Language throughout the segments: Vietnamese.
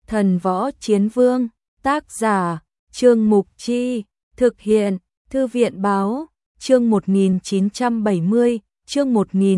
Thần Võ Chiến Vương, tác giả, Trương Mục Chi, thực hiện, Thư viện báo, chương 1970, chương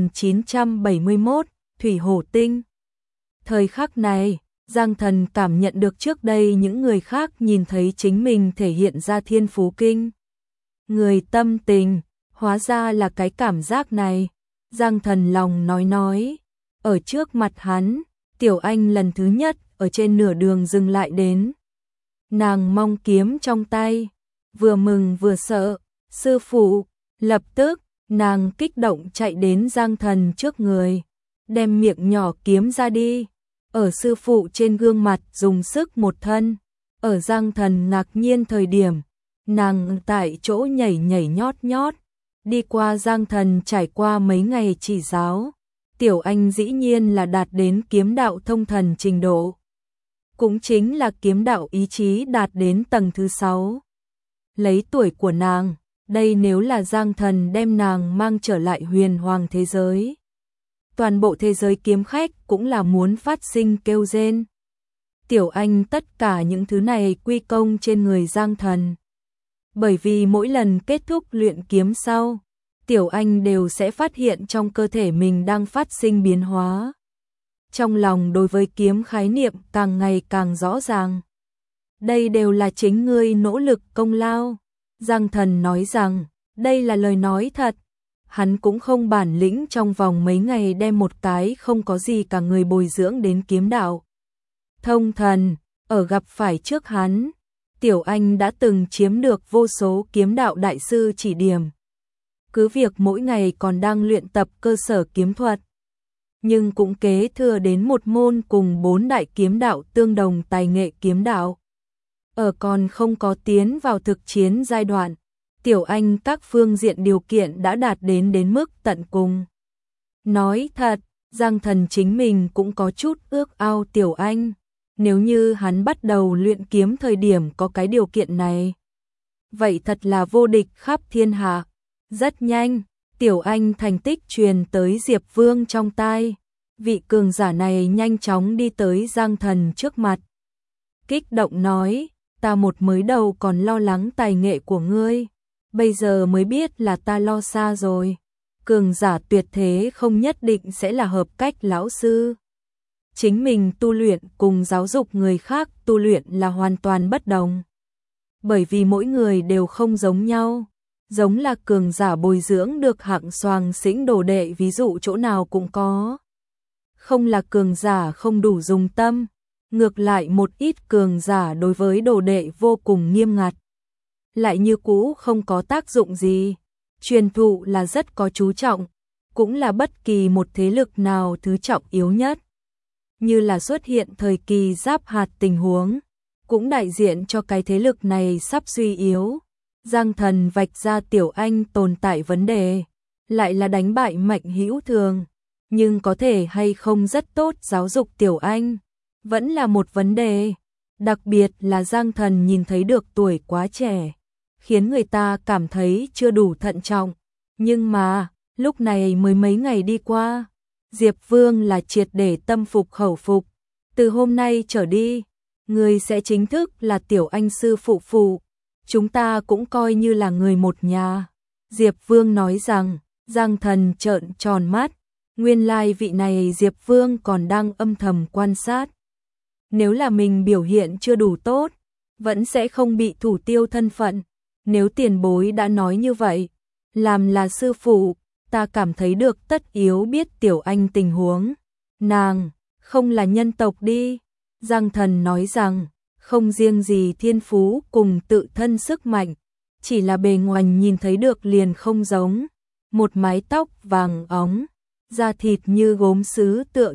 1971, Thủy Hổ Tinh. Thời khắc này, Giang Thần cảm nhận được trước đây những người khác nhìn thấy chính mình thể hiện ra thiên phú kinh. Người tâm tình, hóa ra là cái cảm giác này. Giang Thần lòng nói, ở trước mặt hắn, Tiểu Anh lần thứ nhất ở trên nửa đường dừng lại đến. Nàng mong kiếm trong tay, vừa mừng vừa sợ, sư phụ, lập tức, nàng kích động chạy đến Giang Thần trước người, đem miệng nhỏ kiếm ra đi, ở sư phụ trên gương mặt dùng sức một thân, ở Giang Thần ngạc nhiên thời điểm, nàng tại chỗ nhảy nhót, đi qua Giang Thần trải qua mấy ngày chỉ giáo, Tiểu Anh dĩ nhiên là đạt đến kiếm đạo thông thần trình độ. Cũng chính là kiếm đạo ý chí đạt đến tầng thứ 6. Lấy tuổi của nàng, đây nếu là Giang Thần đem nàng mang trở lại huyền hoàng thế giới. Toàn bộ thế giới kiếm khách cũng là muốn phát sinh kêu rên. Tiểu Anh tất cả những thứ này quy công trên người Giang Thần. Bởi vì mỗi lần kết thúc luyện kiếm sau, Tiểu Anh đều sẽ phát hiện trong cơ thể mình đang phát sinh biến hóa. Trong lòng đối với kiếm khái niệm càng ngày càng rõ ràng. Đây đều là chính ngươi nỗ lực công lao. Giang Thần nói rằng, đây là lời nói thật. Hắn cũng không bản lĩnh trong vòng mấy ngày đem một cái không có gì cả người bồi dưỡng đến kiếm đạo. Thông thần, ở gặp phải trước hắn, Tiểu Anh đã từng chiếm được vô số kiếm đạo đại sư chỉ điểm. Cứ việc mỗi ngày còn đang luyện tập cơ sở kiếm thuật, nhưng cũng kế thừa đến một môn cùng 4 đại kiếm đạo tương đồng tài nghệ kiếm đạo. Ở còn không có tiến vào thực chiến giai đoạn, Tiểu Anh các phương diện điều kiện đã đạt đến mức tận cùng. Nói thật, Giang Thần chính mình cũng có chút ước ao Tiểu Anh, nếu như hắn bắt đầu luyện kiếm thời điểm có cái điều kiện này. Vậy thật là vô địch khắp thiên hạ. Rất nhanh, Tiểu Anh thành tích truyền tới Diệp Vương trong tai. Vị cường giả này nhanh chóng đi tới Giang Thần trước mặt. Kích động nói, ta một mới đầu còn lo lắng tài nghệ của ngươi. Bây giờ mới biết là ta lo xa rồi. Cường giả tuyệt thế không nhất định sẽ là hợp cách lão sư. Chính mình tu luyện cùng giáo dục người khác tu luyện là hoàn toàn bất đồng. Bởi vì mỗi người đều không giống nhau. Giống là cường giả bồi dưỡng được hạng xoàng xĩnh đồ đệ ví dụ chỗ nào cũng có. Không là cường giả không đủ dùng tâm. Ngược lại một ít cường giả đối với đồ đệ vô cùng nghiêm ngặt. Lại như cũ không có tác dụng gì. Truyền thụ là rất có chú trọng. Cũng là bất kỳ một thế lực nào thứ trọng yếu nhất. Như là xuất hiện thời kỳ giáp hạt tình huống. Cũng đại diện cho cái thế lực này sắp suy yếu. Giang Thần vạch ra Tiểu Anh tồn tại vấn đề. Lại là đánh bại Mạnh Hữu Thường. Nhưng có thể hay không rất tốt giáo dục Tiểu Anh. Vẫn là một vấn đề. Đặc biệt là Giang Thần nhìn thấy được tuổi quá trẻ. Khiến người ta cảm thấy chưa đủ thận trọng. Nhưng mà, lúc này mới mấy ngày đi qua. Diệp Vương là triệt để tâm phục khẩu phục. Từ hôm nay trở đi, người sẽ chính thức là Tiểu Anh sư phụ. Chúng ta cũng coi như là người một nhà. Diệp Vương nói rằng, Giang Thần trợn tròn mắt. Nguyên lai vị này Diệp Vương còn đang âm thầm quan sát. Nếu là mình biểu hiện chưa đủ tốt, vẫn sẽ không bị thủ tiêu thân phận. Nếu tiền bối đã nói như vậy, làm là sư phụ, ta cảm thấy được tất yếu biết Tiểu Anh tình huống. Nàng, không là nhân tộc đi. Giang Thần nói rằng, không riêng gì thiên phú cùng tự thân sức mạnh, chỉ là bề ngoài nhìn thấy được liền không giống. Một mái tóc vàng óng, da thịt như gốm sứ tựa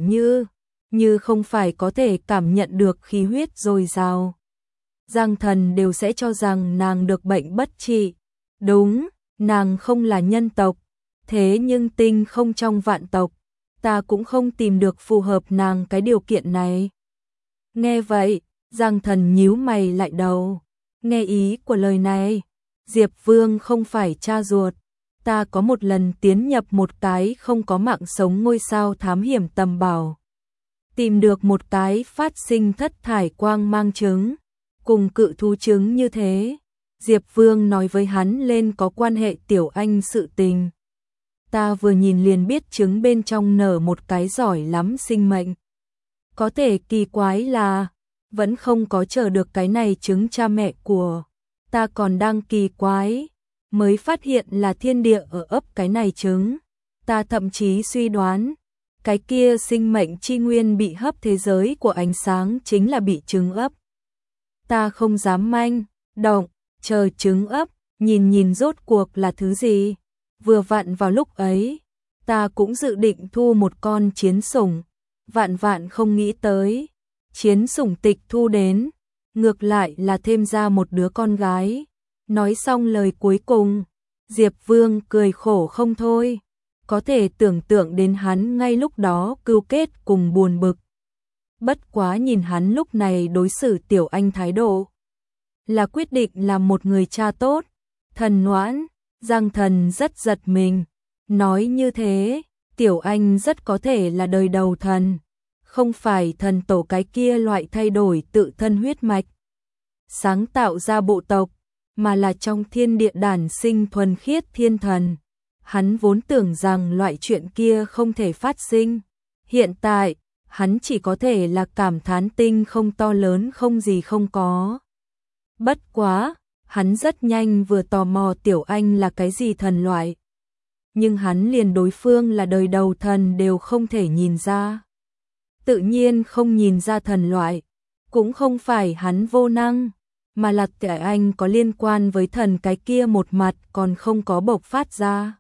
như không phải có thể cảm nhận được khí huyết dồi dào. Giang Thần đều sẽ cho rằng nàng được bệnh bất trị. Đúng, nàng không là nhân tộc, thế nhưng tinh không trong vạn tộc, ta cũng không tìm được phù hợp nàng cái điều kiện này. Nghe vậy, Giang Thần nhíu mày lại đầu. Nghe ý của lời này, Diệp Vương không phải cha ruột. Ta có một lần tiến nhập một cái không có mạng sống ngôi sao thám hiểm tầm bảo. tìm được một cái phát sinh thất thải quang mang trứng, cùng cự thú trứng như thế. Diệp Vương nói với hắn lên có quan hệ Tiểu Anh sự tình. Ta vừa nhìn liền biết trứng bên trong nở một cái giỏi lắm sinh mệnh. Có thể kỳ quái là vẫn không có chờ được cái này trứng cha mẹ của. Ta còn đang kỳ quái, mới phát hiện là thiên địa ở ấp cái này trứng. Ta thậm chí suy đoán, cái kia sinh mệnh chi nguyên bị hấp thế giới của ánh sáng chính là bị trứng ấp. Ta không dám manh động, chờ trứng ấp, nhìn rốt cuộc là thứ gì. Vừa vặn vào lúc ấy, ta cũng dự định thu một con chiến sủng, vạn không nghĩ tới. Chiến sủng tịch thu đến, ngược lại là thêm ra một đứa con gái. Nói xong lời cuối cùng, Diệp Vương cười khổ không thôi. Có thể tưởng tượng đến hắn ngay lúc đó cưu kết cùng buồn bực. Bất quá nhìn hắn lúc này đối xử Tiểu Anh thái độ, là quyết định làm một người cha tốt. Thần Noãn, Giang Thần rất giật mình, nói như thế, Tiểu Anh rất có thể là đời đầu thần, không phải thần tổ cái kia loại thay đổi tự thân huyết mạch, sáng tạo ra bộ tộc, mà là trong thiên địa đản sinh thuần khiết thiên thần. Hắn vốn tưởng rằng loại chuyện kia không thể phát sinh. Hiện tại, hắn chỉ có thể là cảm thán tinh không to lớn không gì không có. Bất quá, hắn rất nhanh vừa tò mò Tiểu Anh là cái gì thần loại. Nhưng hắn liền đối phương là đời đầu thần đều không thể nhìn ra. Tự nhiên không nhìn ra thần loại, cũng không phải hắn vô năng, mà là Tiểu Anh có liên quan với thần cái kia một mặt còn không có bộc phát ra.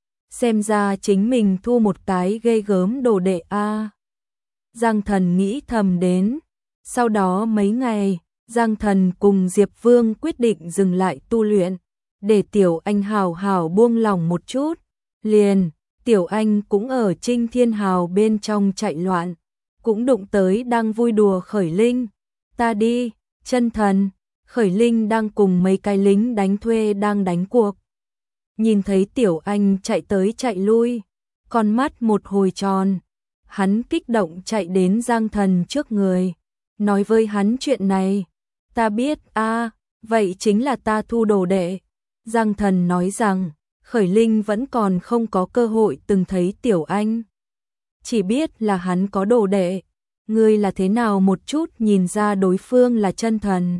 Xem ra chính mình thu một cái ghê gớm đồ đệ a. Giang Thần nghĩ thầm đến. Sau đó mấy ngày, Giang Thần cùng Diệp Vương quyết định dừng lại tu luyện, để Tiểu Anh hào hào buông lòng một chút. Liền, Tiểu Anh cũng ở Trinh Thiên Hào bên trong chạy loạn, cũng đụng tới đang vui đùa Khởi Linh. Ta đi, chân thần. Khởi Linh đang cùng mấy cái lính đánh thuê đang đánh cuộc. Nhìn thấy Tiểu Anh chạy tới chạy lui, con mắt một hồi tròn, hắn kích động chạy đến Giang Thần trước người, nói với hắn chuyện này. Ta biết a, vậy chính là ta thu đồ đệ. Giang Thần nói rằng, Khởi Linh vẫn còn không có cơ hội từng thấy Tiểu Anh. Chỉ biết là hắn có đồ đệ, ngươi là thế nào một chút nhìn ra đối phương là chân thần.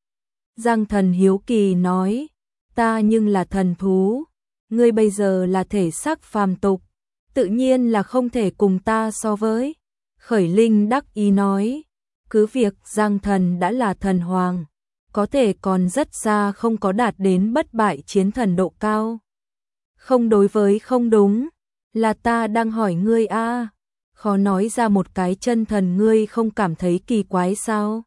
Giang Thần hiếu kỳ nói, ta nhưng là thần thú, ngươi bây giờ là thể xác phàm tục, tự nhiên là không thể cùng ta so với. Khởi Linh đắc ý nói, cứ việc Giang Thần đã là thần hoàng, có thể còn rất xa không có đạt đến bất bại chiến thần độ cao. Không đối với không đúng, là ta đang hỏi ngươi a, khó nói ra một cái chân thần ngươi không cảm thấy kỳ quái sao?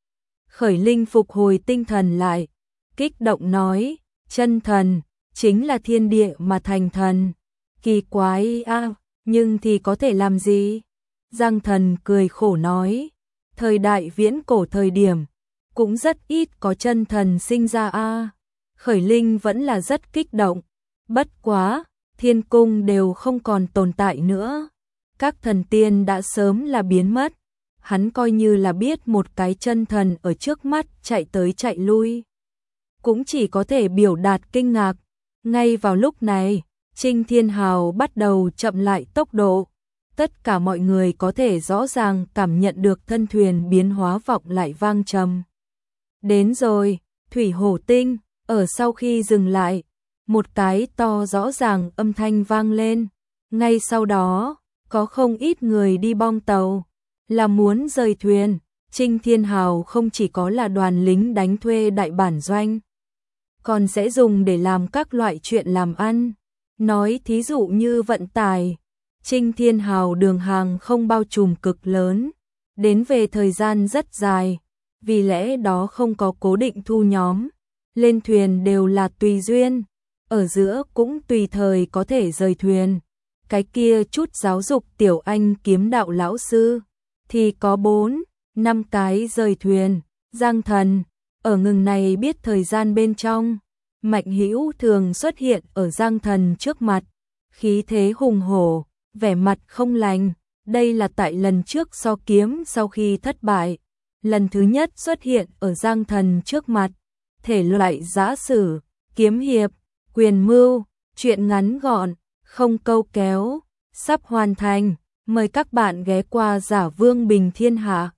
Khởi Linh phục hồi tinh thần lại, kích động nói, chân thần, chính là thiên địa mà thành thần. Kỳ quái a, nhưng thì có thể làm gì? Giang Thần cười khổ nói, thời đại viễn cổ thời điểm, cũng rất ít có chân thần sinh ra a. Khởi Linh vẫn là rất kích động, bất quá, thiên cung đều không còn tồn tại nữa. Các thần tiên đã sớm là biến mất. Hắn coi như là biết một cái chân thần ở trước mắt chạy tới chạy lui, cũng chỉ có thể biểu đạt kinh ngạc. Ngay vào lúc này, Trinh Thiên Hào bắt đầu chậm lại tốc độ. Tất cả mọi người có thể rõ ràng cảm nhận được thân thuyền biến hóa vọng lại vang trầm. Đến rồi, Thủy Hổ Tinh, ở sau khi dừng lại, một cái to rõ ràng âm thanh vang lên. Ngay sau đó, có không ít người đi bong tàu, là muốn rời thuyền. Trinh Thiên Hào không chỉ có là đoàn lính đánh thuê đại bản doanh, còn sẽ dùng để làm các loại chuyện làm ăn. Nói thí dụ như vận tải, Trinh Thiên Hào đường hàng không bao trùm cực lớn, đến về thời gian rất dài, vì lẽ đó không có cố định thu nhóm, lên thuyền đều là tùy duyên, ở giữa cũng tùy thời có thể rời thuyền. Cái kia chút giáo dục Tiểu Anh kiếm đạo lão sư, thì có 4-5 cái rời thuyền. Giang Thần, ở ngừng này biết thời gian bên trong, Mạnh Hữu thường xuất hiện ở Giang Thần trước mặt, khí thế hùng hổ, vẻ mặt không lành, Đây là tại lần trước so kiếm sau khi thất bại, lần thứ nhất xuất hiện ở Giang Thần trước mặt, thể loại giã sử, kiếm hiệp, quyền mưu, truyện ngắn gọn, không câu kéo, sắp hoàn thành, mời các bạn ghé qua Giả Vương Bình Thiên Hạ.